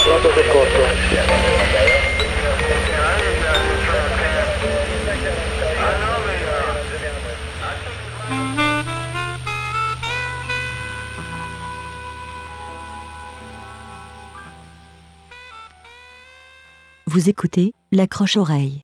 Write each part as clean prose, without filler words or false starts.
pronto soccorso. Vous écoutez l'accroche-oreille.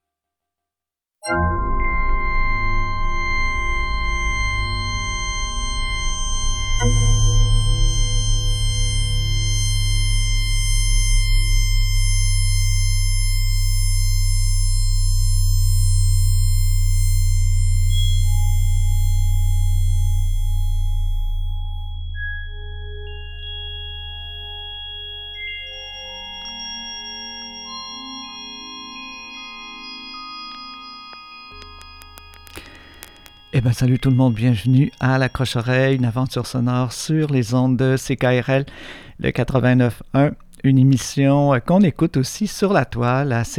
Eh bien, salut tout le monde, bienvenue à l'accroche-oreille, une aventure sonore sur les ondes de CKRL, le 89.1, une émission qu'on écoute aussi sur la toile à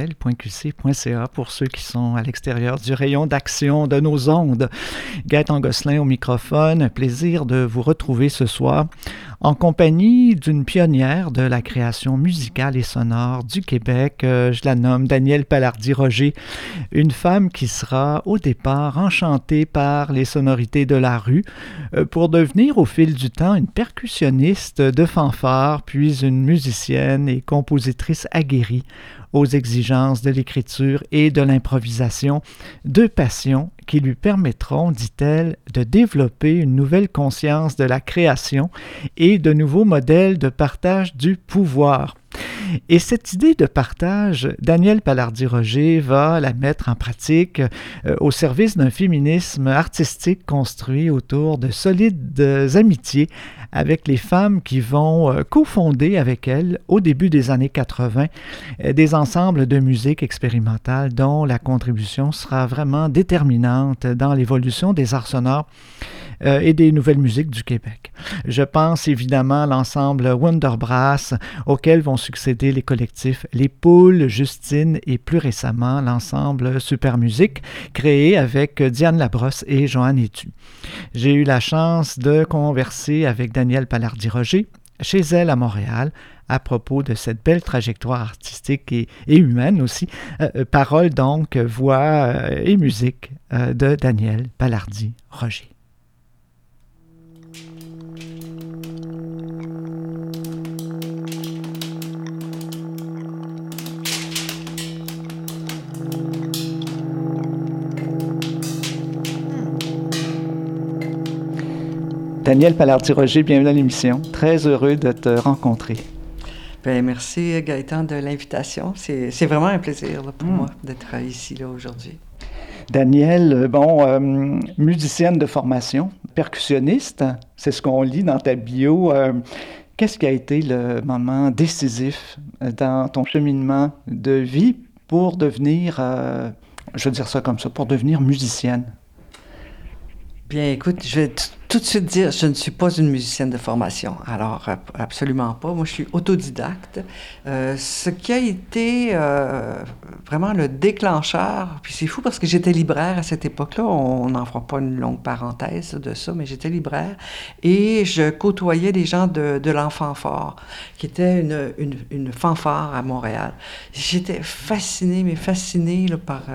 ckrl.qc.ca pour ceux qui sont à l'extérieur du rayon d'action de nos ondes. Gaëtan Gosselin au microphone, un plaisir de vous retrouver ce soir en compagnie d'une pionnière de la création musicale et sonore du Québec. Je la nomme Danielle Palardy-Roger, une femme qui sera au départ enchantée par les sonorités de la rue pour devenir au fil du temps une percussionniste de fanfare, puis une musicienne et compositrice aguerrie aux exigences de l'écriture et de l'improvisation, deux passions qui lui permettront, dit-elle, de développer une nouvelle conscience de la création et de nouveaux modèles de partage du pouvoir. Et cette idée de partage, Danielle Palardy-Roger va la mettre en pratique au service d'un féminisme artistique construit autour de solides amitiés avec les femmes qui vont cofonder avec elle, au début des années 80, des ensembles de musique expérimentale dont la contribution sera vraiment déterminante dans l'évolution des arts sonores et des nouvelles musiques du Québec. Je pense évidemment à l'ensemble Wonderbrass, auquel vont succéder les collectifs Les Poules, Justine et plus récemment l'ensemble Super Musique, créé avec Diane Labrosse et Joanne Etu. J'ai eu la chance de converser avec Danielle Palardy-Roger chez elle à Montréal à propos de cette belle trajectoire artistique et humaine aussi. Paroles donc, voix et musique de Danielle Palardy-Roger. Danielle Palardy-Roger, bienvenue à l'émission. Très heureux de te rencontrer. Bien, merci Gaëtan de l'invitation. C'est vraiment un plaisir là, pour moi d'être ici là, aujourd'hui. Danielle, musicienne de formation, percussionniste, c'est ce qu'on lit dans ta bio. Qu'est-ce qui a été le moment décisif dans ton cheminement de vie pour devenir, je veux dire ça comme ça, pour devenir musicienne? Bien, écoute, je vais tout de suite dire, je ne suis pas une musicienne de formation. Alors, absolument pas. Moi, je suis autodidacte. Ce qui a été vraiment le déclencheur, puis c'est fou parce que j'étais libraire à cette époque-là, on n'en fera pas une longue parenthèse de ça, mais j'étais libraire et je côtoyais des gens de l'Enfanfare, qui était une fanfare à Montréal. J'étais fascinée là, par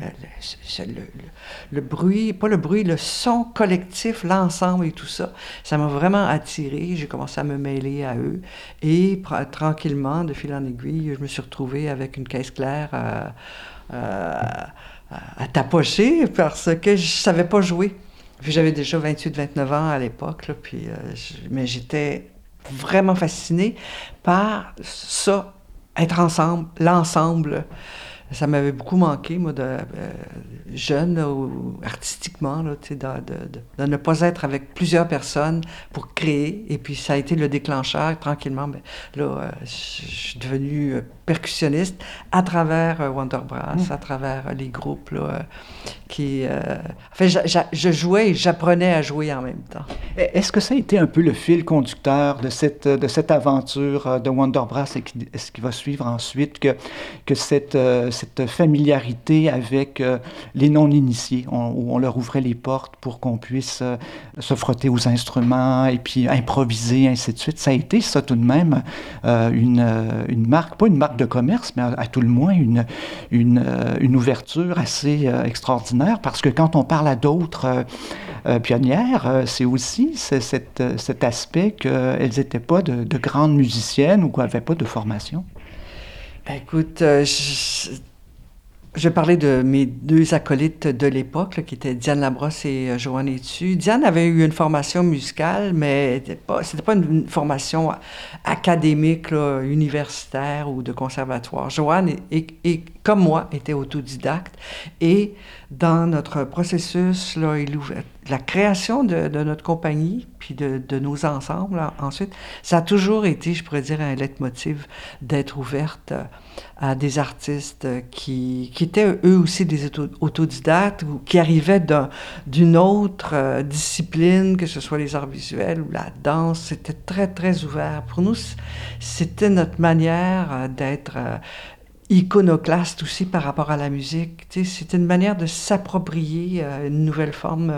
le bruit, pas le bruit, le son collectif, l'ensemble et tout ça. Ça m'a vraiment attirée. J'ai commencé à me mêler à eux. Et tranquillement, de fil en aiguille, je me suis retrouvée avec une caisse claire à tapocher parce que je ne savais pas jouer. Puis j'avais déjà 28-29 ans à l'époque, là, mais j'étais vraiment fascinée par ça, être ensemble, l'ensemble. Ça m'avait beaucoup manqué, moi, jeune, là, artistiquement, là, de ne pas être avec plusieurs personnes pour créer. Et puis, ça a été le déclencheur. Tranquillement, je suis devenue percussionniste à travers Wonderbrass, à travers les groupes là, Enfin, je jouais et j'apprenais à jouer en même temps. Est-ce que ça a été un peu le fil conducteur de cette aventure de Wonderbrass et ce qui va suivre ensuite, que cette familiarité avec les non-initiés, où on leur ouvrait les portes pour qu'on puisse se frotter aux instruments et puis improviser, ainsi de suite. Ça a été ça tout de même une marque, pas une marque de commerce, mais à tout le moins une ouverture assez extraordinaire, parce que quand on parle à d'autres pionnières, c'est aussi cet aspect qu'elles n'étaient pas de grandes musiciennes ou qu'elles n'avaient pas de formation. Écoute, je vais parler de mes deux acolytes de l'époque, là, qui étaient Diane Labrosse et Joanne Etu. Diane avait eu une formation musicale, mais c'était pas une formation académique, là, universitaire ou de conservatoire. Joanne, et comme moi, était autodidacte. Et dans notre processus, là, la création de notre compagnie, puis de nos ensembles, là, ensuite, ça a toujours été, je pourrais dire, un leitmotiv d'être ouverte à des artistes qui étaient eux aussi des autodidactes ou qui arrivaient d'une autre discipline, que ce soit les arts visuels ou la danse. C'était très, très ouvert. Pour nous, c'était notre manière d'être iconoclaste aussi par rapport à la musique. Tu sais, c'était une manière de s'approprier une nouvelle forme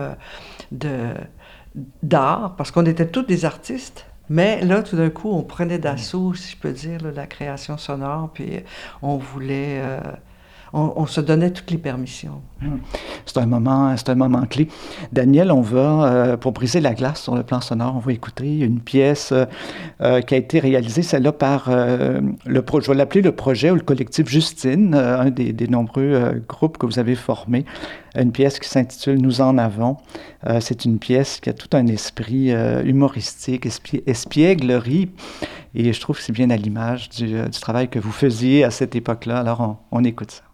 d'art, parce qu'on était tous des artistes. Mais là, tout d'un coup, on prenait d'assaut, si je peux dire, là, la création sonore, puis on voulait... on se donnait toutes les permissions. C'est un moment clé. Daniel, on va, pour briser la glace sur le plan sonore, on va écouter une pièce qui a été réalisée, celle-là, par je vais l'appeler le projet ou le collectif Justine, un des nombreux groupes que vous avez formés. Une pièce qui s'intitule « Nous en avons ». C'est une pièce qui a tout un esprit humoristique, espièglerie, et je trouve que c'est bien à l'image du travail que vous faisiez à cette époque-là. Alors, on écoute ça.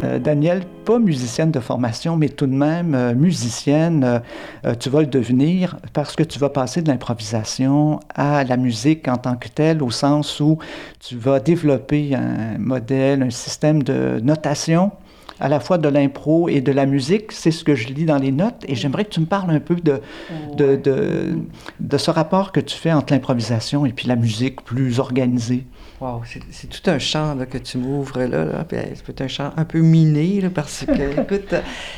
Danielle, pas musicienne de formation, mais tout de même musicienne. Tu vas le devenir parce que tu vas passer de l'improvisation à la musique en tant que telle, au sens où tu vas développer un modèle, un système de notation, à la fois de l'impro et de la musique. C'est ce que je lis dans les notes. Et j'aimerais que tu me parles un peu de ce rapport que tu fais entre l'improvisation et puis la musique plus organisée. Wow, c'est tout un champ là, que tu m'ouvres là. Puis, c'est peut-être un champ un peu miné, là, parce que, écoute,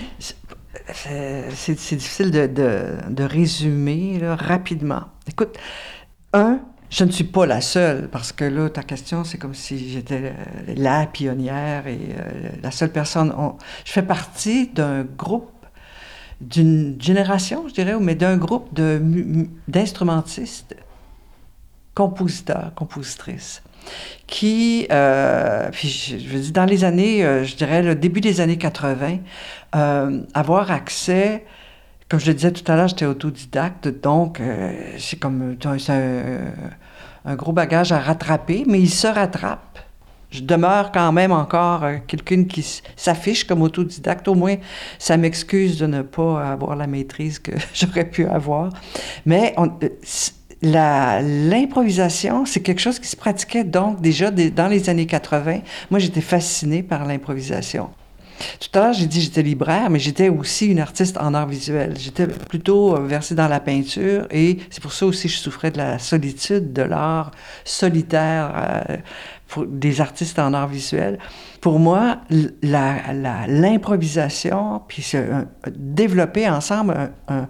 c'est difficile de résumer là, rapidement. Écoute, je ne suis pas la seule, parce que là, ta question, c'est comme si j'étais la pionnière et la seule personne. Je fais partie d'un groupe, d'une génération, je dirais, mais d'un groupe d'instrumentistes, compositeurs, compositrices, qui, puis je veux dire, dans les années, je dirais, le début des années 80, avoir accès, comme je le disais tout à l'heure, j'étais autodidacte, donc c'est comme un gros bagage à rattraper, mais il se rattrape. Je demeure quand même encore quelqu'un qui s'affiche comme autodidacte. Au moins, ça m'excuse de ne pas avoir la maîtrise que j'aurais pu avoir. Mais l'improvisation, c'est quelque chose qui se pratiquait donc déjà dans les années 80. Moi, j'étais fascinée par l'improvisation. Tout à l'heure, j'ai dit que j'étais libraire, mais j'étais aussi une artiste en art visuel. J'étais plutôt versée dans la peinture et c'est pour ça aussi que je souffrais de la solitude, de l'art solitaire pour des artistes en art visuel. Pour moi, l'improvisation, puis développer ensemble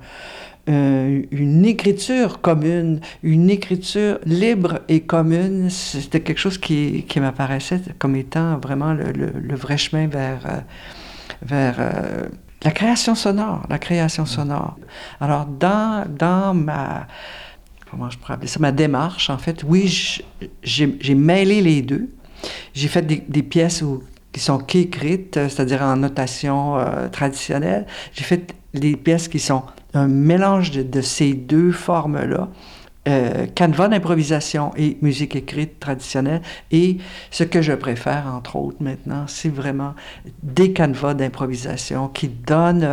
une écriture commune, une écriture libre et commune, c'était quelque chose qui m'apparaissait comme étant vraiment le vrai chemin vers la création sonore, Alors, dans ma, comment je pourrais appeler ça, ma démarche, en fait, oui, j'ai mêlé les deux. J'ai fait des pièces qui sont qu'écrites, c'est-à-dire en notation traditionnelle. J'ai fait des pièces qui sont un mélange de ces deux formes-là, canevas d'improvisation et musique écrite traditionnelle. Et ce que je préfère, entre autres, maintenant, c'est vraiment des canevas d'improvisation qui donnent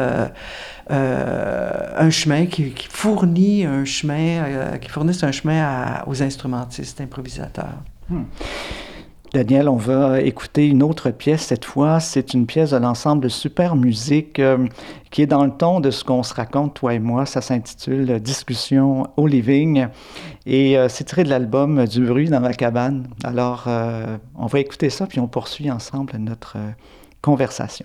un chemin, qui fournissent un chemin aux instrumentistes, improvisateurs. Danielle, on va écouter une autre pièce cette fois. C'est une pièce de l'ensemble Super Musique qui est dans le ton de ce qu'on se raconte, toi et moi. Ça s'intitule « Discussion au living » et c'est tiré de l'album « Du bruit dans la cabane ». Alors, on va écouter ça puis on poursuit ensemble notre conversation.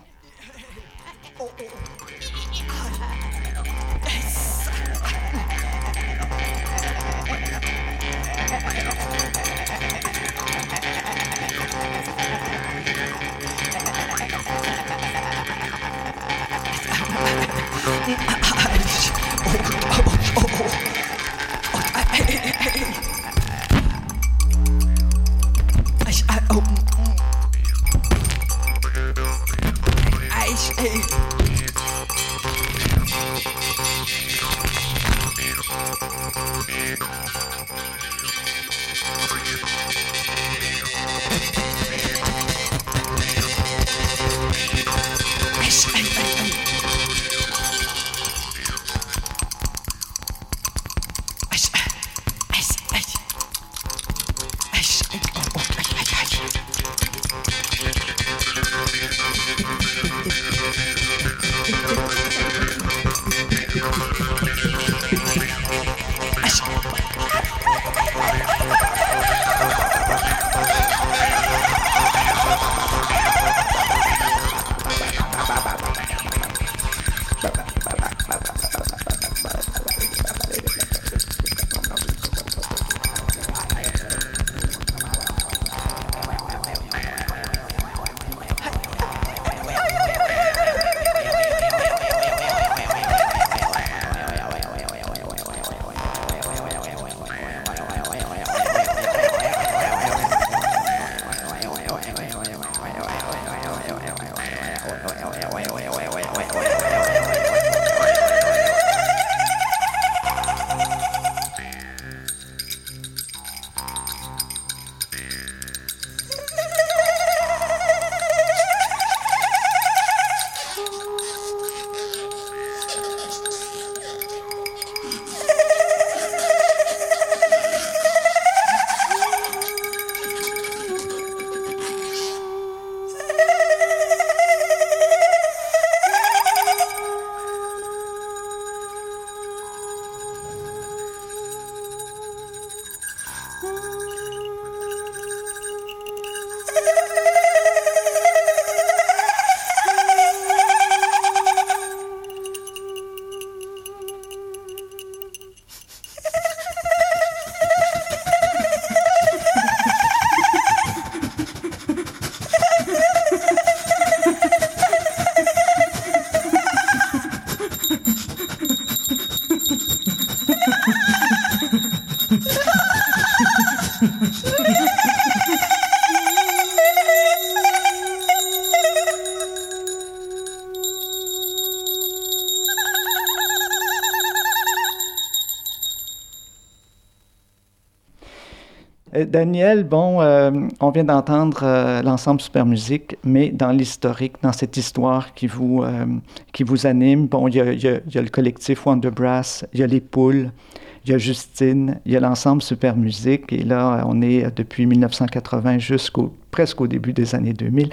Daniel, bon, on vient d'entendre l'ensemble Super Musique, mais dans l'historique, dans cette histoire qui vous anime, bon, il y a le collectif Wonder Brass, il y a les Poules, il y a Justine, il y a l'ensemble Super Musique, et là, on est depuis 1980 presque au début des années 2000.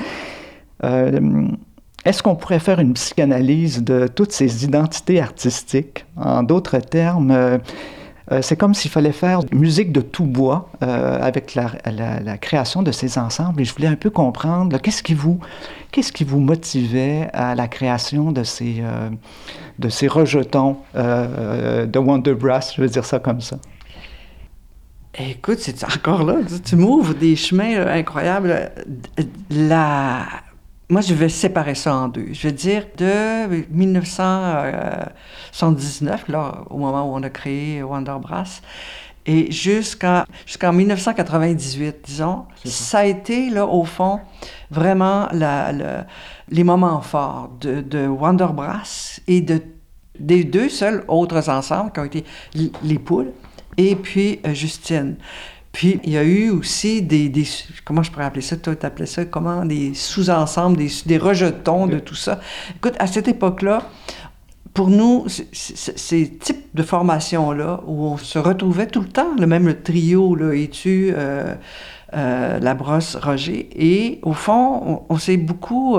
Est-ce qu'on pourrait faire une psychanalyse de toutes ces identités artistiques? En d'autres termes, c'est comme s'il fallait faire musique de tout bois avec la création de ces ensembles. Et je voulais un peu comprendre, là, qu'est-ce qui vous motivait à la création de ces rejetons de Wonder Brass, je veux dire ça comme ça. Écoute, c'est encore là, tu m'ouvres des chemins là, incroyables. Moi, je vais séparer ça en deux. Je veux dire, de 1979, là, au moment où on a créé Wonder Brass, et jusqu'en 1998, disons, ça a été, là, au fond, vraiment les moments forts de Wonder Brass et des deux seuls autres ensembles qui ont été les Poules et puis Justine. Puis, il y a eu aussi des comment je pourrais appeler ça? Toi, t'appelais ça comment? Des sous-ensembles, des rejetons de tout ça. Écoute, à cette époque-là, pour nous, ces types de formations-là, où on se retrouvait tout le temps, même le trio, là, Etu, Labrosse, Roger, et au fond, on s'est beaucoup,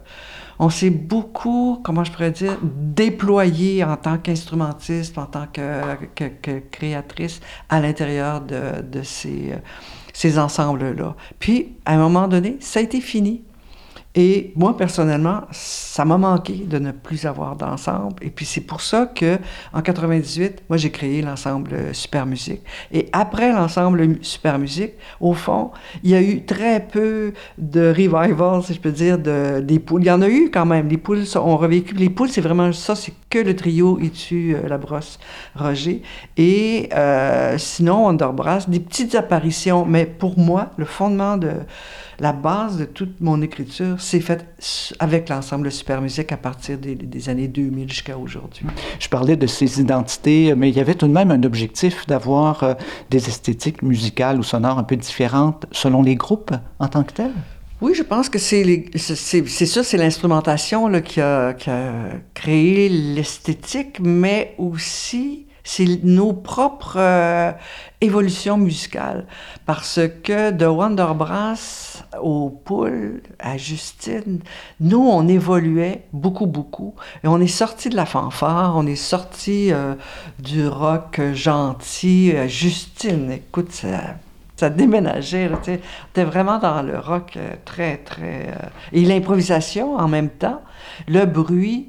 comment je pourrais dire, déployé en tant qu'instrumentiste, en tant que créatrice à l'intérieur de ces ensembles-là. Puis, à un moment donné, ça a été fini. Et moi, personnellement, ça m'a manqué de ne plus avoir d'ensemble. Et puis, c'est pour ça qu'en 98, moi, j'ai créé l'ensemble Super Musique. Et après l'ensemble Super Musique, au fond, il y a eu très peu de revival, si je peux dire, des Poules. Il y en a eu quand même. Les Poules ont revécu. Les Poules, c'est vraiment ça, c'est que le trio Etu, Labrosse, Roger. Et sinon, Wonder Brass, des petites apparitions. Mais pour moi, le fondement la base de toute mon écriture s'est faite avec l'ensemble Super Musique à partir des années 2000 jusqu'à aujourd'hui. Je parlais de ces identités, mais il y avait tout de même un objectif d'avoir des esthétiques musicales ou sonores un peu différentes selon les groupes en tant que tels? Oui, je pense que c'est ça, c'est l'instrumentation là, qui a créé l'esthétique, mais aussi c'est nos propres évolutions musicales. Parce que de Wonder Brass aux Poules, à Justine, nous, on évoluait beaucoup, beaucoup. Et on est sorti de la fanfare, on est sorti du rock gentil. Justine, écoute, ça déménageait, là, t'es vraiment dans le rock très, très... et l'improvisation en même temps, le bruit,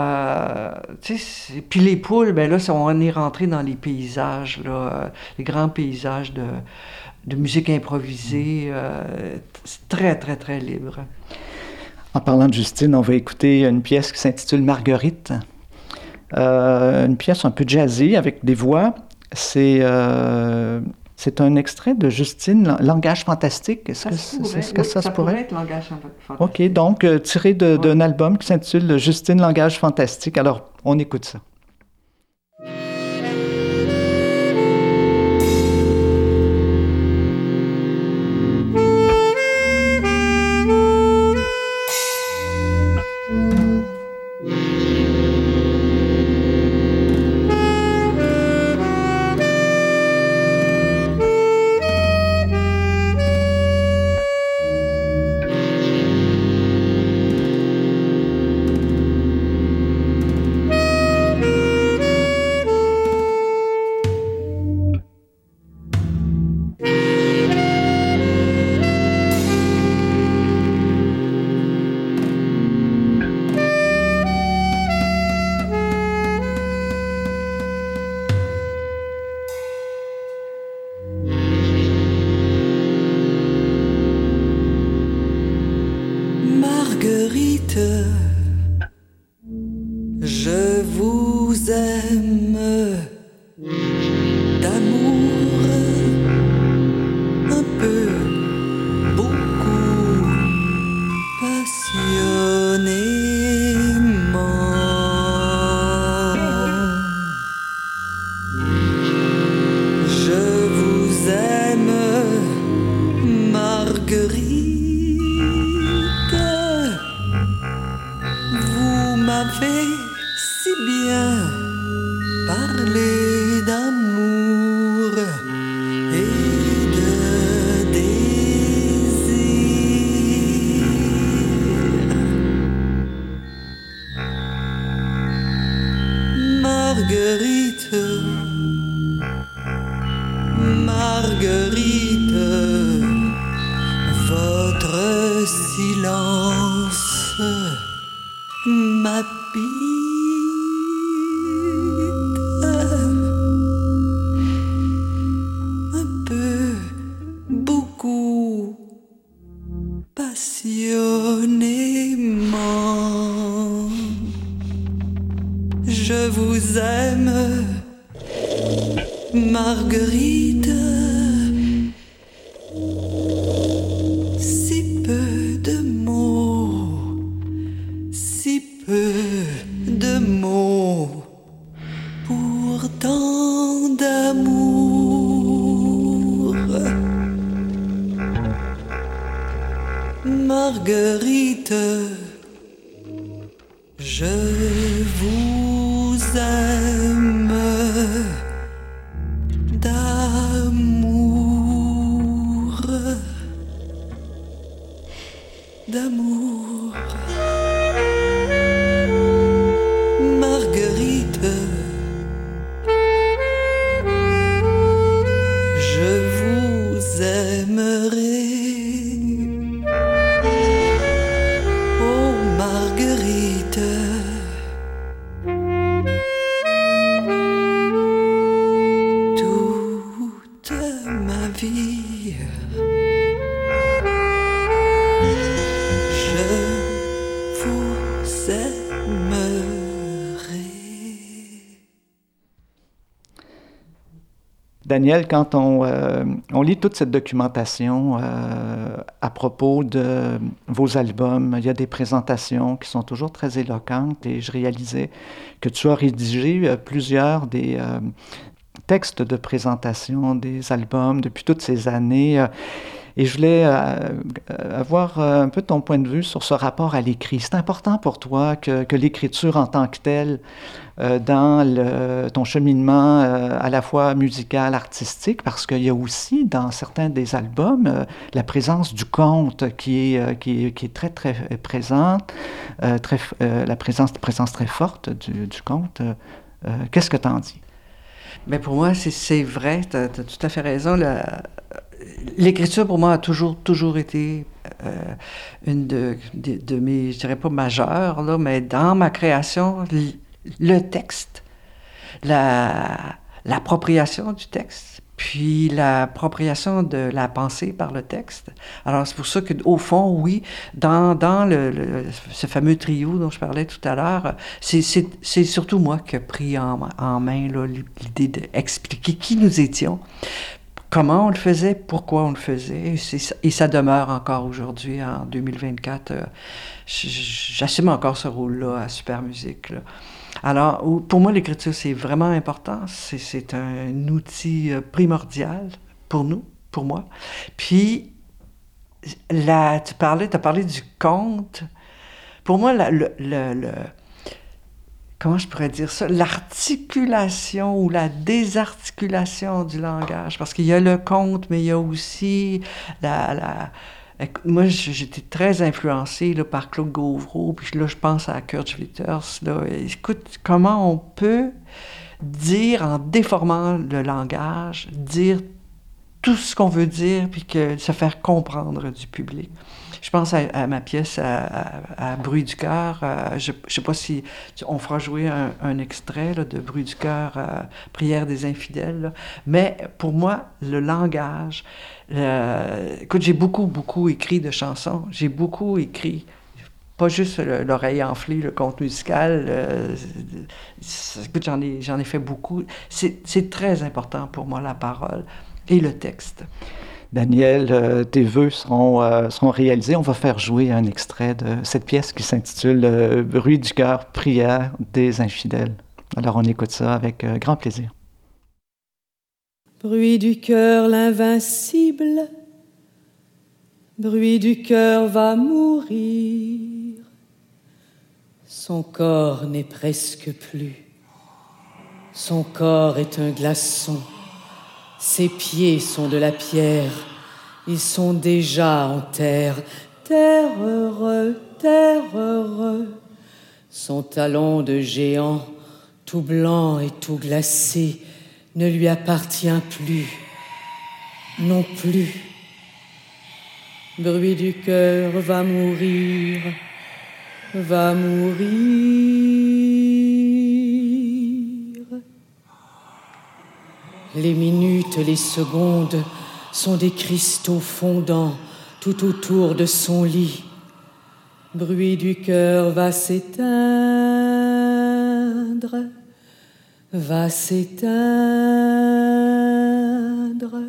puis les Poules, ben là, on est rentré dans les paysages, là, les grands paysages de musique improvisée, très, très, très libre. En parlant de Justine, on va écouter une pièce qui s'intitule Marguerite, une pièce un peu jazzée avec des voix, c'est un extrait de Justine, Langage fantastique. Est-ce que ça se pourrait être Langage fantastique. OK, donc tiré d'un album qui s'intitule Justine, Langage fantastique. Alors, on écoute ça. Je vous aime d'amour un peu, beaucoup, passionnément. Je vous aime m'avez si bien parlé d'amour et de désir. Marguerite, Marguerite, votre silence m'habite un peu, beaucoup, passionnément. Je vous aime, Marguerite. Si peu de mots, si peu de mots, pour tant d'amour. Marguerite, je vous aime d'amour, d'amour. Marguerite, je vous aimerai. Oh Marguerite, toute ma vie. Je vous aimerai. Daniel, quand on lit toute cette documentation à propos de vos albums, il y a des présentations qui sont toujours très éloquentes et je réalisais que tu as rédigé plusieurs des textes de présentation des albums depuis toutes ces années. Et je voulais avoir un peu ton point de vue sur ce rapport à l'écrit. C'est important pour toi que l'écriture en tant que telle, dans ton cheminement à la fois musical, artistique, parce qu'il y a aussi dans certains des albums la présence du conte qui est très, très présente, la présence très forte du conte. Qu'est-ce que tu en dis? Mais pour moi, c'est vrai, tu as tout à fait raison. L'écriture, pour moi, a toujours été une de mes, je dirais pas majeures, là, mais dans ma création, le texte, l'appropriation du texte, puis l'appropriation de la pensée par le texte. Alors, c'est pour ça qu'au fond, oui, dans ce fameux trio dont je parlais tout à l'heure, c'est surtout moi qui ai pris en main là, l'idée d'expliquer qui nous étions, comment on le faisait, pourquoi on le faisait, et ça demeure encore aujourd'hui, en 2024. J'assume encore ce rôle-là à Super Musique, là. Alors, pour moi, l'écriture, c'est vraiment important. C'est un outil primordial pour nous, pour moi. Puis, là, tu as parlé du conte. Pour moi, comment je pourrais dire ça? L'articulation ou la désarticulation du langage. Parce qu'il y a le conte, mais il y a aussi moi, j'étais très influencée là, par Claude Gauvreau, puis là, je pense à Kurt Schwitters. Là. Écoute, comment on peut dire, en déformant le langage, dire tout ce qu'on veut dire, puis se faire comprendre du public. Je pense à ma pièce à Bruit du cœur. Je ne sais pas si on fera jouer un extrait là, de Bruit du cœur, Prière des infidèles. Là. Mais pour moi, le langage... écoute, j'ai beaucoup écrit de chansons. J'ai beaucoup écrit, pas juste l'oreille enflée, le conte musical. Écoute, j'en ai fait beaucoup. C'est très important pour moi, la parole et le texte. Daniel, tes vœux seront réalisés. On va faire jouer un extrait de cette pièce qui s'intitule « Bruit du cœur, prière des infidèles ». Alors on écoute ça avec grand plaisir. Bruit du cœur, l'invincible, bruit du cœur va mourir. Son corps n'est presque plus. Son corps est un glaçon. Ses pieds sont de la pierre. Ils sont déjà en terre. Terre heureux, terre heureux. Son talon de géant, tout blanc et tout glacé, ne lui appartient plus. Non plus. Bruit du cœur va mourir. Va mourir. Les minutes, les secondes sont des cristaux fondants tout autour de son lit. Bruit du cœur va s'éteindre, va s'éteindre.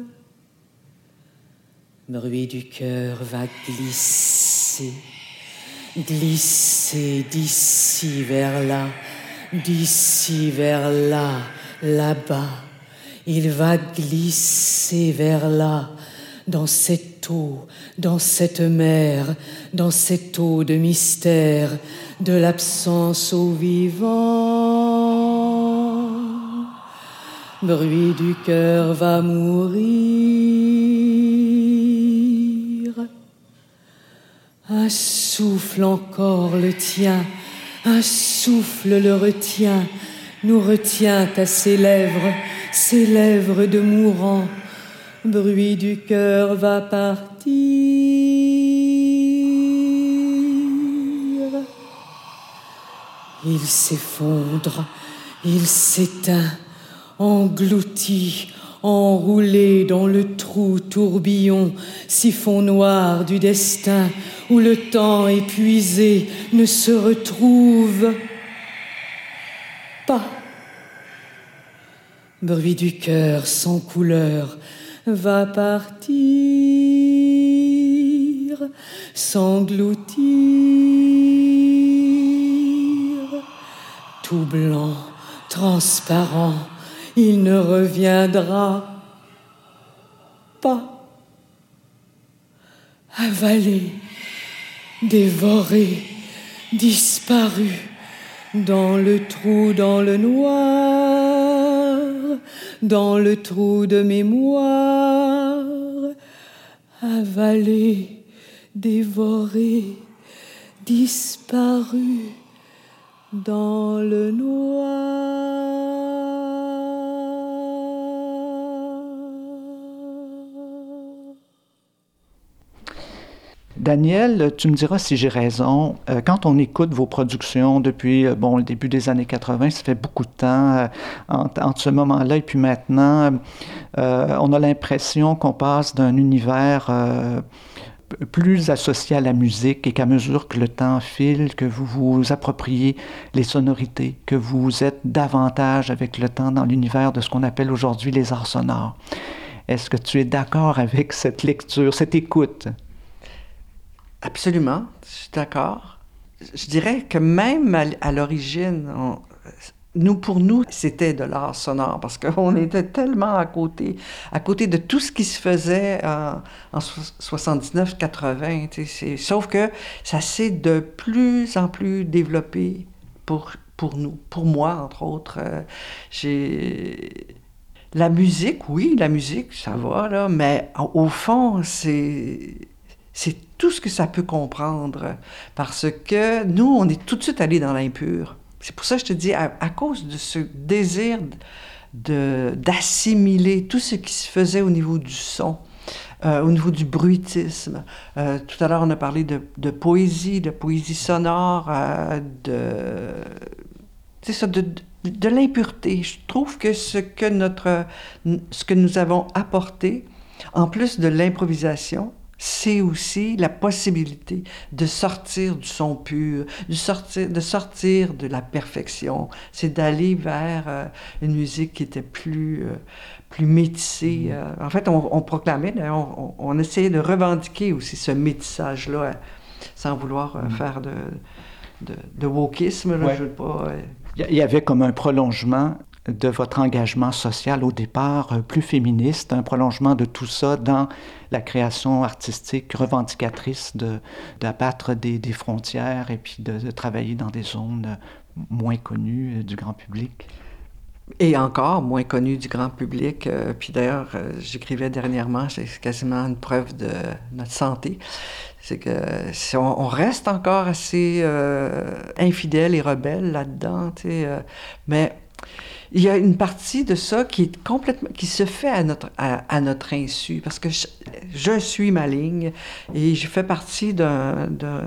Bruit du cœur va glisser, glisser d'ici vers là, d'ici vers là, là-bas. Il va glisser vers là, dans cette eau, dans cette mer, dans cette eau de mystère, de l'absence au vivant. Bruit du cœur va mourir. Un souffle encore le tient, un souffle le retient, nous retient à ses lèvres de mourant. Bruit du cœur va partir. Il s'effondre, il s'éteint, englouti, enroulé dans le trou tourbillon, siphon noir du destin, où le temps épuisé ne se retrouve pas. Bruit du cœur sans couleur va partir, s'engloutir, tout blanc, transparent, il ne reviendra pas. Avalé, dévoré, disparu, dans le trou, dans le noir, dans le trou de mémoire, avalé, dévoré, disparu, dans le noir. Daniel, tu me diras si j'ai raison. Quand on écoute vos productions depuis le début des années 80, ça fait beaucoup de temps, entre ce moment-là et puis maintenant, on a l'impression qu'on passe d'un univers plus associé à la musique et qu'à mesure que le temps file, que vous vous appropriez les sonorités, que vous êtes davantage avec le temps dans l'univers de ce qu'on appelle aujourd'hui les arts sonores. Est-ce que tu es d'accord avec cette lecture, cette écoute? Absolument, je suis d'accord. Je dirais que même à l'origine, pour nous, c'était de l'art sonore parce qu'on était tellement à côté de tout ce qui se faisait en 79-80. Sauf que ça s'est de plus en plus développé pour nous, pour moi, entre autres. La musique, oui, la musique, ça va, là, mais au fond, c'est tout ce que ça peut comprendre, parce que nous, on est tout de suite allés dans l'impur. C'est pour ça que je te dis, à cause de ce désir d'assimiler tout ce qui se faisait au niveau du son, au niveau du bruitisme. Tout à l'heure, on a parlé de poésie sonore, de l'impureté. Je trouve que ce que nous avons apporté, en plus de l'improvisation, c'est aussi la possibilité de sortir du son pur, de sortir de la perfection. C'est d'aller vers une musique qui était plus métissée. En fait, on proclamait, on essayait de revendiquer aussi ce métissage-là, sans vouloir faire de wokisme. Là, ouais. Je veux pas... Il y avait comme un prolongement de votre engagement social au départ plus féministe, un prolongement de tout ça dans la création artistique revendicatrice d'abattre des frontières et puis de travailler dans des zones moins connues du grand public. Et encore moins connues du grand public. Puis d'ailleurs, j'écrivais dernièrement, c'est quasiment une preuve de notre santé. C'est que si on reste encore assez infidèle et rebelle là-dedans, tu sais, mais il y a une partie de ça qui est complètement, qui se fait à notre insu, parce que je suis ma ligne et je fais partie d'une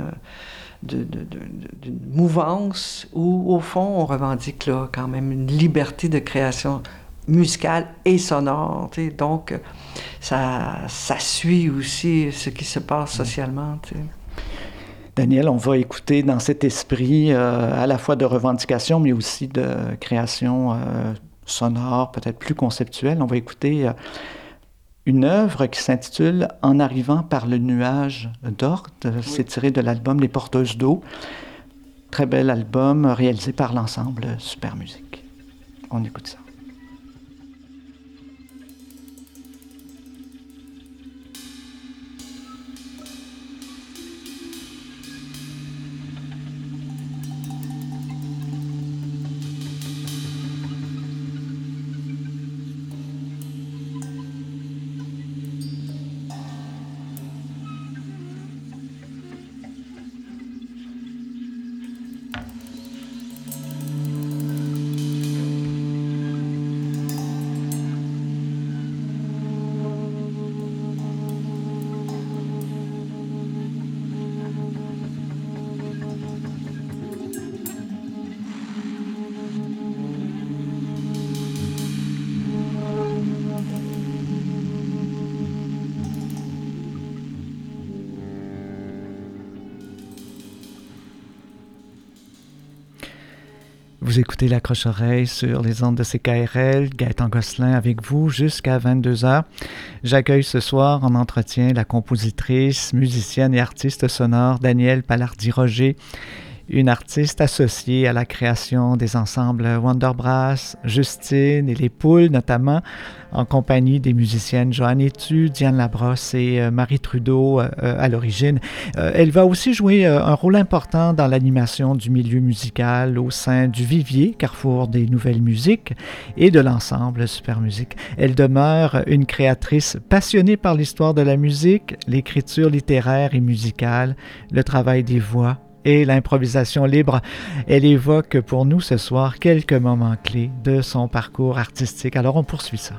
mouvance où, au fond, on revendique là quand même une liberté de création musicale et sonore, tu sais, donc ça suit aussi ce qui se passe socialement, tu sais. Daniel, on va écouter dans cet esprit à la fois de revendication, mais aussi de création sonore, peut-être plus conceptuelle. On va écouter une œuvre qui s'intitule « En arrivant par le nuage d'Orte ». C'est tiré de l'album « Les porteuses d'eau ». Très bel album réalisé par l'ensemble Super Musique. On écoute ça. Vous écoutez l'Accroche-Oreille sur les ondes de CKRL, Gaëtan Gosselin avec vous jusqu'à 22h. J'accueille ce soir en entretien la compositrice, musicienne et artiste sonore Danielle Palardi-Roger, une artiste associée à la création des ensembles Wonderbrass, Justine et Les Poules notamment, en compagnie des musiciennes Joanne Etu, Diane Labrosse et Marie Trudeau à l'origine. Elle va aussi jouer un rôle important dans l'animation du milieu musical au sein du Vivier, carrefour des nouvelles musiques, et de l'ensemble Super Musique. Elle demeure une créatrice passionnée par l'histoire de la musique, l'écriture littéraire et musicale, le travail des voix et l'improvisation libre. Elle évoque pour nous ce soir quelques moments clés de son parcours artistique. Alors on poursuit ça.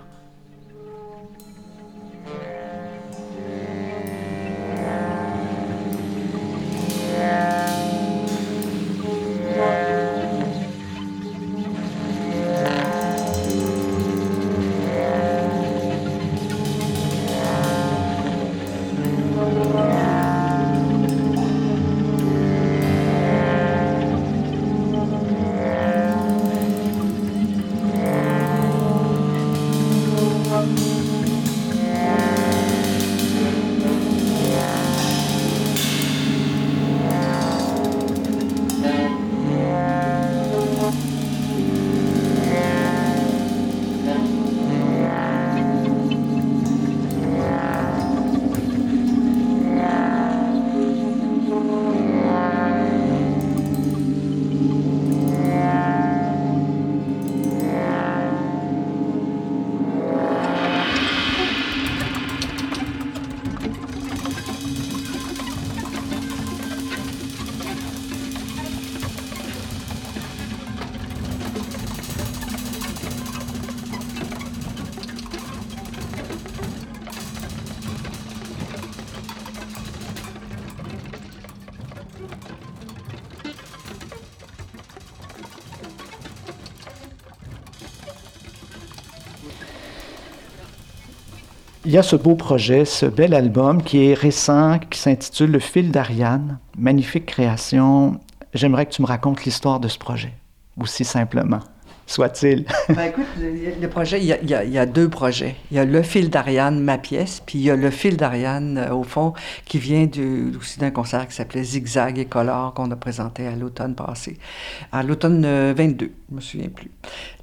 Il y a ce beau projet, ce bel album qui est récent, qui s'intitule Le fil d'Ariane. Magnifique création. J'aimerais que tu me racontes l'histoire de ce projet, aussi simplement soit-il. Ben écoute, le projet, il y a deux projets. Il y a Le fil d'Ariane, ma pièce, puis il y a Le fil d'Ariane, au fond, qui vient aussi d'un concert qui s'appelait Zigzag et Color, qu'on a présenté à l'automne passé. À l'automne 22, je me souviens plus.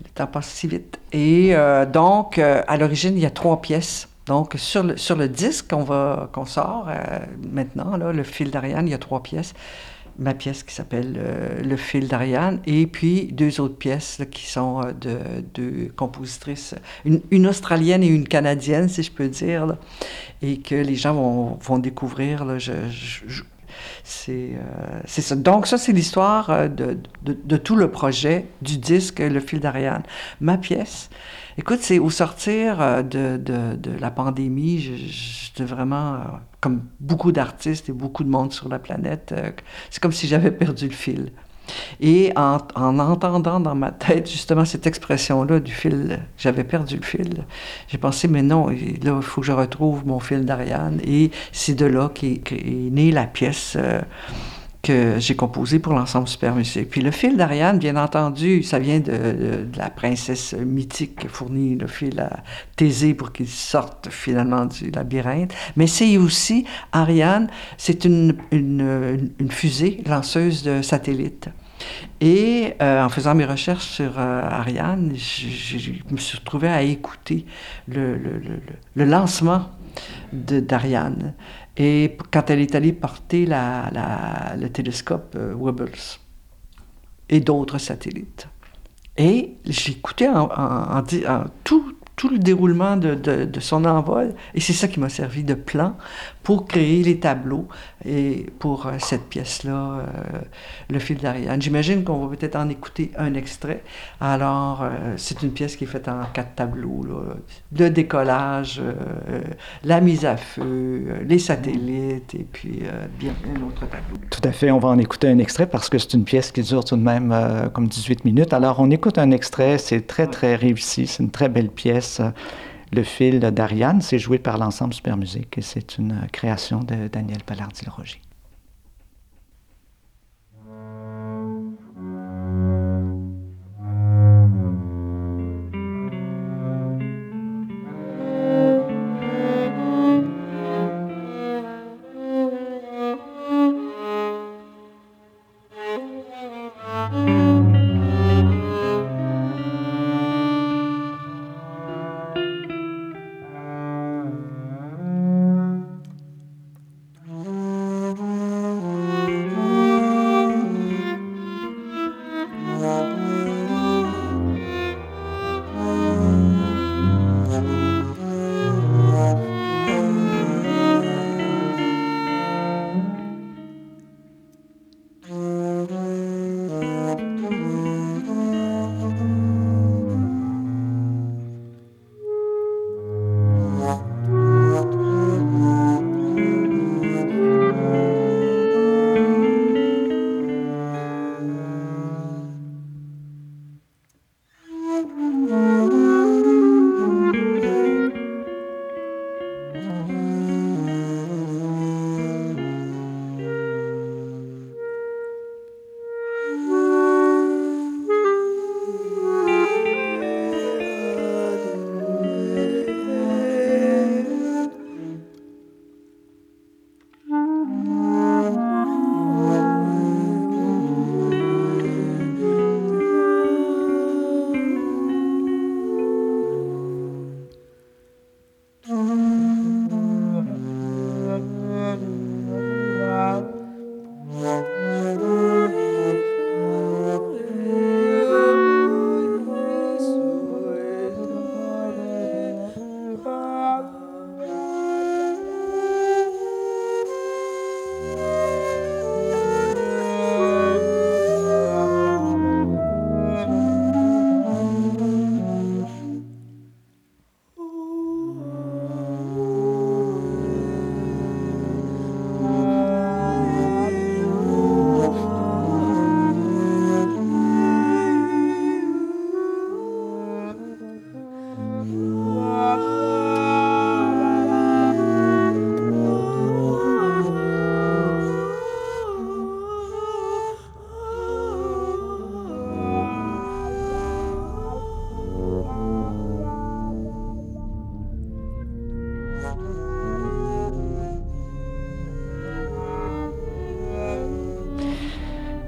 Le temps passe si vite. Et donc, à l'origine, il y a 3 pièces. Donc, sur le disque qu'on sort maintenant, là, le fil d'Ariane, il y a 3 pièces. Ma pièce qui s'appelle Le fil d'Ariane, et puis 2 autres pièces là, qui sont de 2 compositrices, une Australienne et une Canadienne, si je peux dire, là, et que les gens vont découvrir. Là, c'est ça. Donc, ça, c'est l'histoire de tout le projet du disque Le fil d'Ariane. Ma pièce, écoute, c'est au sortir de la pandémie, j'étais vraiment, comme beaucoup d'artistes et beaucoup de monde sur la planète, c'est comme si j'avais perdu le fil. Et en entendant dans ma tête justement cette expression-là du fil, j'avais perdu le fil, j'ai pensé, mais non, là, il faut que je retrouve mon fil d'Ariane. Et c'est de là qu'est née la pièce que j'ai composée pour l'ensemble Super Musique. Puis le fil d'Ariane, bien entendu, ça vient de la princesse mythique qui fournit le fil à Thésée pour qu'il sorte finalement du labyrinthe. Mais c'est aussi, Ariane, c'est une fusée lanceuse de satellites. Et en faisant mes recherches sur Ariane, je me suis retrouvé à écouter le lancement d'Ariane. Et quand elle est allée porter le télescope Hubble et d'autres satellites. Et j'ai écouté tout le déroulement de son envol, et c'est ça qui m'a servi de plan pour créer les tableaux et pour cette pièce-là, Le fil d'Ariane. J'imagine qu'on va peut-être en écouter un extrait. Alors, c'est une pièce qui est faite en 4 tableaux, là. Le décollage, la mise à feu, les satellites, et puis bien un autre tableau. Tout à fait, on va en écouter un extrait parce que c'est une pièce qui dure tout de même comme 18 minutes. Alors, on écoute un extrait, c'est très, très réussi, c'est une très belle pièce. Le fil d'Ariane, c'est joué par l'ensemble Super Musique et c'est une création de Daniel Palardi-Roger.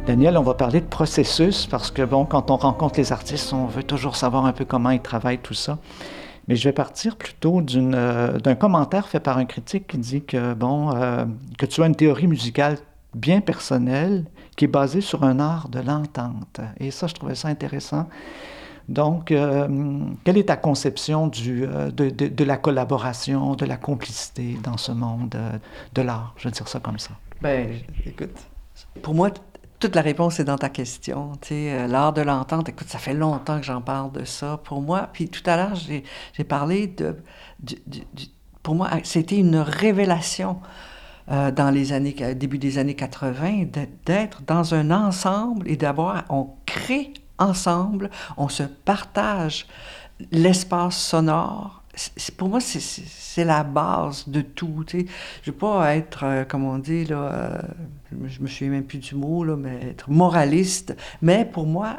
Daniel, on va parler de processus parce que, bon, quand on rencontre les artistes, on veut toujours savoir un peu comment ils travaillent, tout ça. Mais je vais partir plutôt d'un commentaire fait par un critique qui dit que, que tu as une théorie musicale bien personnelle qui est basée sur un art de l'entente. Et ça, je trouvais ça intéressant. Donc, quelle est ta conception de la collaboration, de la complicité dans ce monde de l'art? Je vais dire ça comme ça. Ben, écoute, pour moi, toute la réponse est dans ta question. Tu sais, l'art de l'entente, écoute, ça fait longtemps que j'en parle de ça. Pour moi, puis tout à l'heure, j'ai parlé pour moi, c'était une révélation dans début des années 80, d'être dans un ensemble et on crée ensemble, on se partage l'espace sonore. Pour moi, c'est la base de tout. Tu sais. Je ne veux pas être, comme on dit, là, je me souviens même plus du mot, là, mais être moraliste. Mais pour moi,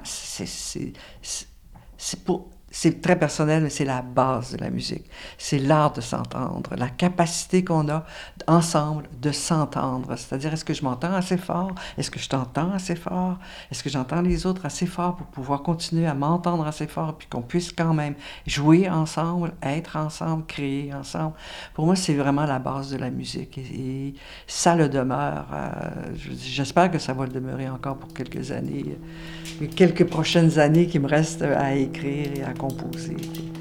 c'est très personnel, mais c'est la base de la musique. C'est l'art de s'entendre, la capacité qu'on a ensemble de s'entendre. C'est-à-dire, est-ce que je m'entends assez fort? Est-ce que je t'entends assez fort? Est-ce que j'entends les autres assez fort pour pouvoir continuer à m'entendre assez fort, puis qu'on puisse quand même jouer ensemble, être ensemble, créer ensemble? Pour moi, c'est vraiment la base de la musique. Et ça le demeure. J'espère que ça va le demeurer encore pour quelques années. Quelques prochaines années qui me restent à écrire et à composer.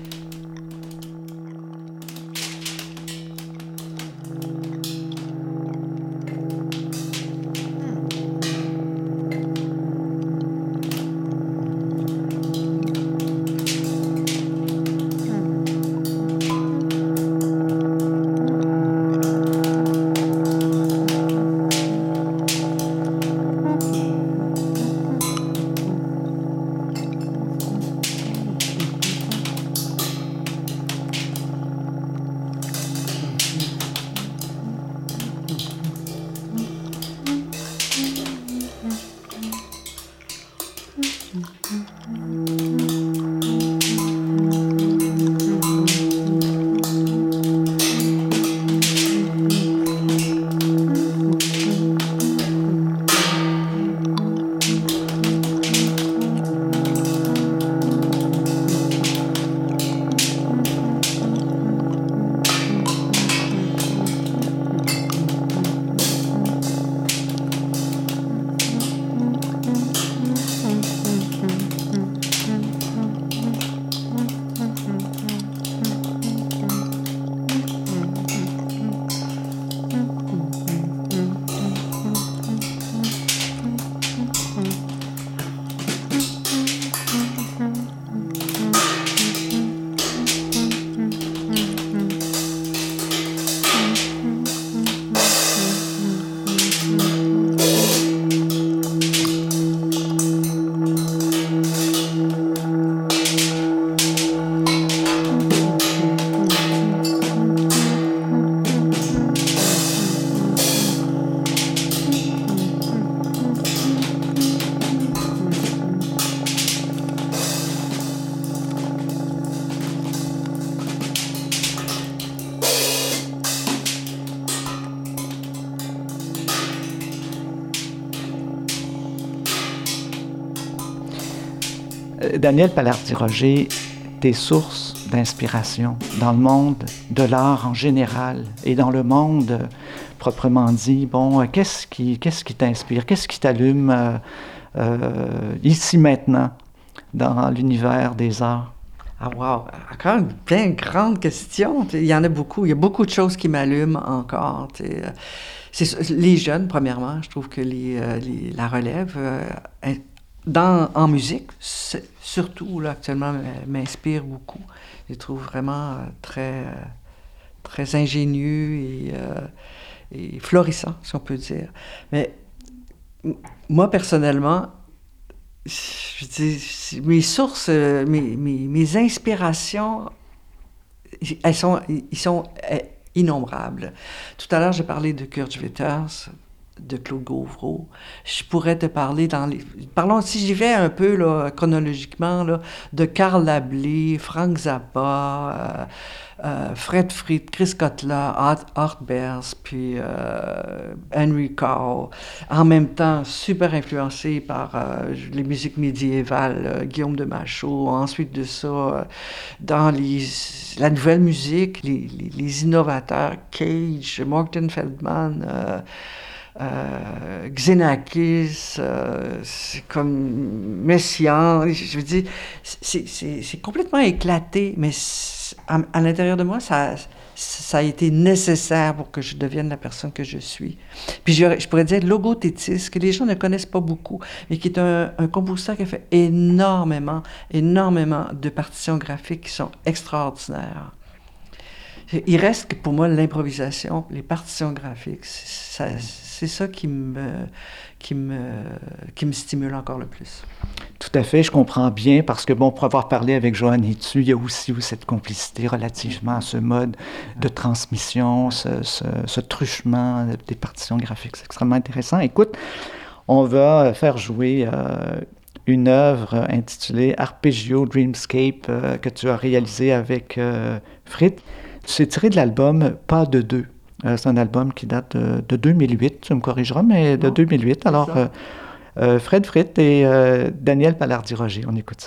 Daniel Palarty-Roger, tes sources d'inspiration dans le monde de l'art en général et dans le monde proprement dit, qu'est-ce qui t'inspire, qu'est-ce qui t'allume ici maintenant dans l'univers des arts? Ah wow! Encore une bien grande question. Il y en a beaucoup. Il y a beaucoup de choses qui m'allument encore. C'est les jeunes, premièrement. Je trouve que la relève en musique, surtout là, actuellement, m'inspire beaucoup. Je les trouve vraiment très, très ingénieux et florissants, si on peut dire. Mais moi, personnellement, je dis, mes sources, mes inspirations, ils sont innombrables. Tout à l'heure, j'ai parlé de Kurt Schwitters. de Claude Gauvreau. Je pourrais te parler Parlons, si j'y vais un peu là, chronologiquement, là, de Karl Lablé, Frank Zappa, Fred Frith, Chris Cotler, Art Bers, puis Henry Cow. En même temps, super influencé par les musiques médiévales, Guillaume de Machaut. Ensuite de ça, dans la nouvelle musique, les innovateurs, Cage, Morton Feldman, Xenakis, c'est comme Messiaen. Je veux dire, c'est complètement éclaté, mais à l'intérieur de moi, ça a été nécessaire pour que je devienne la personne que je suis. Puis je pourrais dire Logo Tétis, que les gens ne connaissent pas beaucoup, mais qui est un compositeur qui a fait énormément de partitions graphiques qui sont extraordinaires. Il reste que pour moi l'improvisation, les partitions graphiques, c'est ça qui me stimule encore le plus. Tout à fait, je comprends bien, parce que, bon, pour avoir parlé avec Joanne Hitu, il y a aussi cette complicité relativement à ce mode de transmission, ce truchement des partitions graphiques. C'est extrêmement intéressant. Écoute, on va faire jouer une œuvre intitulée Arpeggio Dreamscape que tu as réalisée avec Frith. C'est tiré de l'album Pas de deux. C'est un album qui date de 2008, tu me corrigeras, mais de 2008. Alors, Fred Frith et Daniel Palardi-Roger, on écoute ça.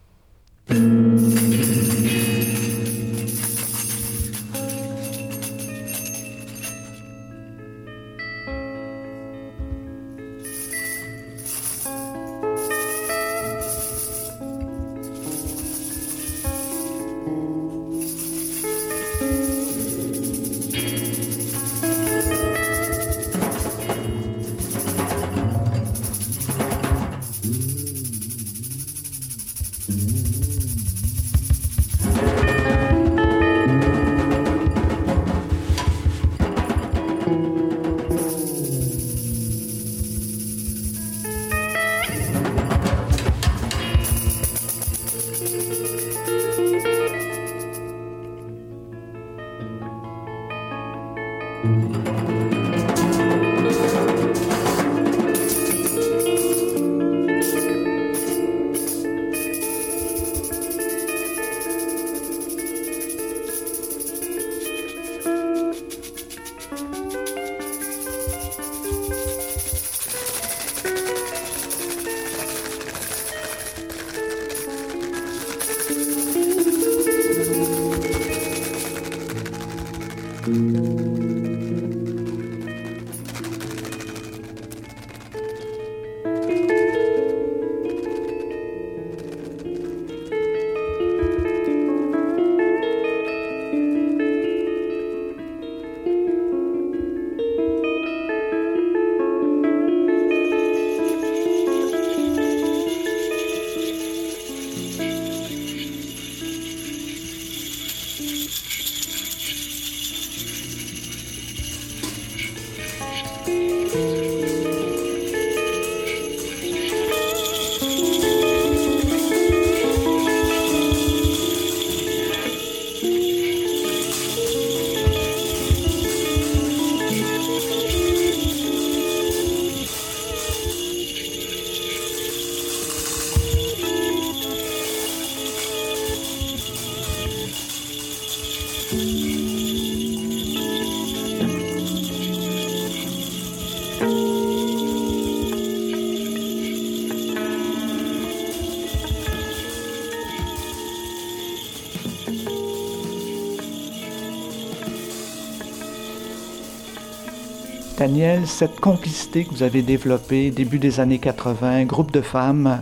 Daniel, cette complicité que vous avez développée début des années 80, groupe de femmes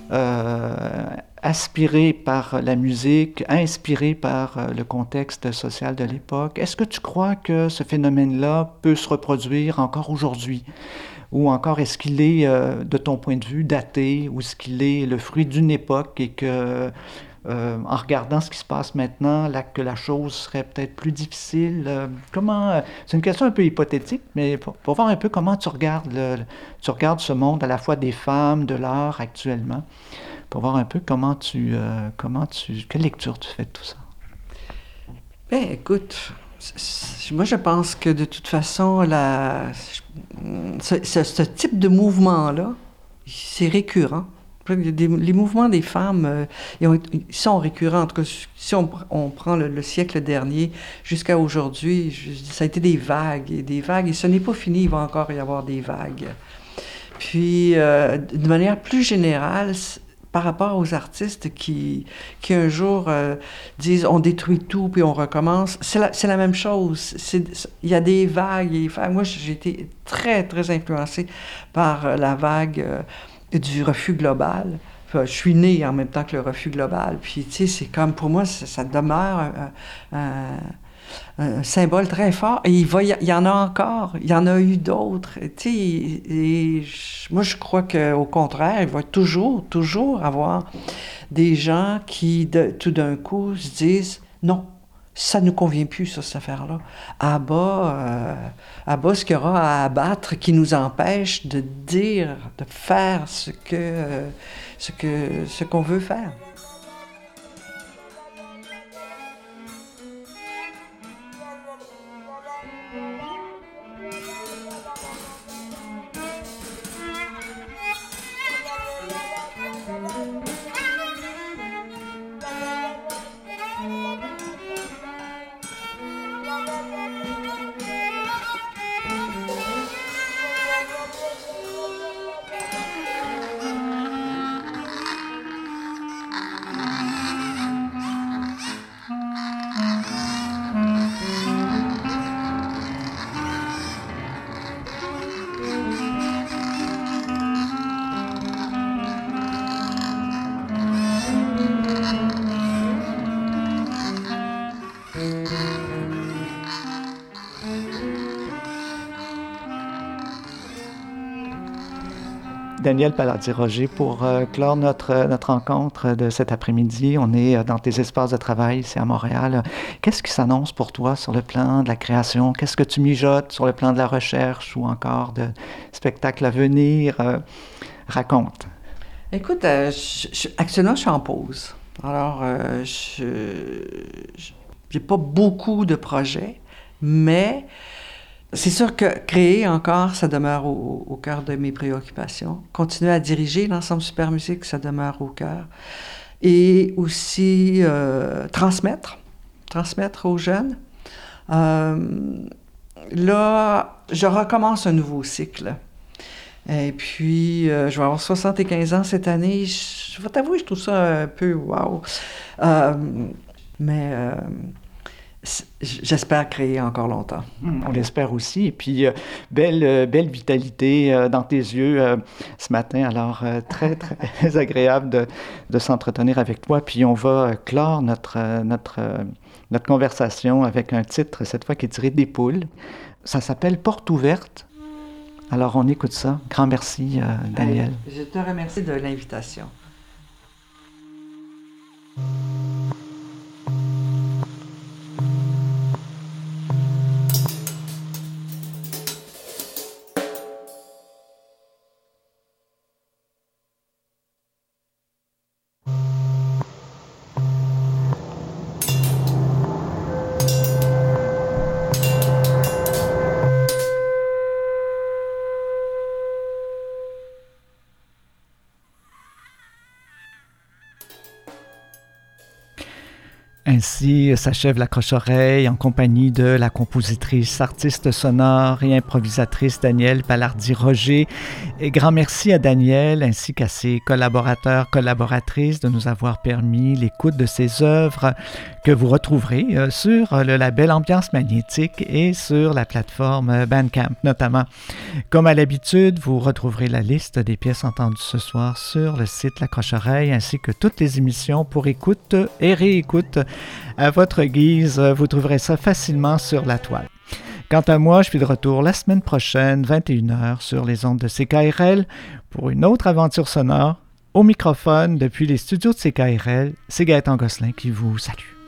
aspirées par la musique, inspirées par le contexte social de l'époque, est-ce que tu crois que ce phénomène-là peut se reproduire encore aujourd'hui? Ou encore, est-ce qu'il est, de ton point de vue, daté, ou est-ce qu'il est le fruit d'une époque et que, en regardant ce qui se passe maintenant, que la chose serait peut-être plus difficile? C'est une question un peu hypothétique, mais pour voir un peu comment tu regardes ce monde à la fois des femmes, de l'art actuellement, pour voir un peu quelle lecture tu fais de tout ça. Ben, écoute, Moi, je pense que de toute façon, ce type de mouvement-là, c'est récurrent. Les mouvements des femmes, ils sont récurrents. En tout cas, si on prend le siècle dernier jusqu'à aujourd'hui, ça a été des vagues, et ce n'est pas fini, il va encore y avoir des vagues. Puis, de manière plus générale, par rapport aux artistes qui un jour disent « on détruit tout, puis on recommence », c'est la même chose. Il y a des vagues et des vagues. Moi, j'ai été très, très influencée par la vague du refus global. Je suis née en même temps que le refus global. Puis, tu sais, c'est comme, pour moi, ça demeure un symbole très fort. Et il y en a encore. Il y en a eu d'autres. Tu sais, moi, je crois qu'au contraire, il va toujours avoir des gens qui, tout d'un coup, se disent « Non, ça ne nous convient plus, ça, cette affaire-là. À bas ce qu'il y aura à abattre qui nous empêche de dire, de faire ce qu'on veut faire. » Daniel Palardi-Roger, pour clore notre rencontre de cet après-midi, on est dans tes espaces de travail ici à Montréal. Qu'est-ce qui s'annonce pour toi sur le plan de la création? Qu'est-ce que tu mijotes sur le plan de la recherche ou encore de spectacles à venir? Raconte. Écoute, actuellement, je suis en pause. Alors, j'ai pas beaucoup de projets, mais c'est sûr que créer encore, ça demeure au cœur de mes préoccupations. Continuer à diriger l'ensemble Super Musique, ça demeure au cœur. Et aussi transmettre aux jeunes. Là, je recommence un nouveau cycle. Et puis, je vais avoir 75 ans cette année. Je vais t'avouer, je trouve ça un peu wow. Mais j'espère créer encore longtemps. On l'espère aussi. Et puis, belle vitalité dans tes yeux ce matin. Alors, très, très agréable de s'entretenir avec toi. Puis, on va clore notre conversation avec un titre, cette fois qui est tiré des poules. Ça s'appelle « Porte ouverte ». Alors, on écoute ça. Grand merci, Daniel. Je te remercie de l'invitation. Ainsi s'achève l'Accroche-Oreille en compagnie de la compositrice, artiste sonore et improvisatrice Daniel Palardi-Roger. Et grand merci à Daniel ainsi qu'à ses collaborateurs, collaboratrices de nous avoir permis l'écoute de ses œuvres que vous retrouverez sur le label Ambiance Magnétique et sur la plateforme Bandcamp notamment. Comme à l'habitude, vous retrouverez la liste des pièces entendues ce soir sur le site L'Accroche-Oreille ainsi que toutes les émissions pour écoute et réécoute à votre guise. Vous trouverez ça facilement sur la toile. Quant à moi, je suis de retour la semaine prochaine, 21h, sur les ondes de CKRL pour une autre aventure sonore. Au microphone, depuis les studios de CKRL, c'est Gaëtan Gosselin qui vous salue.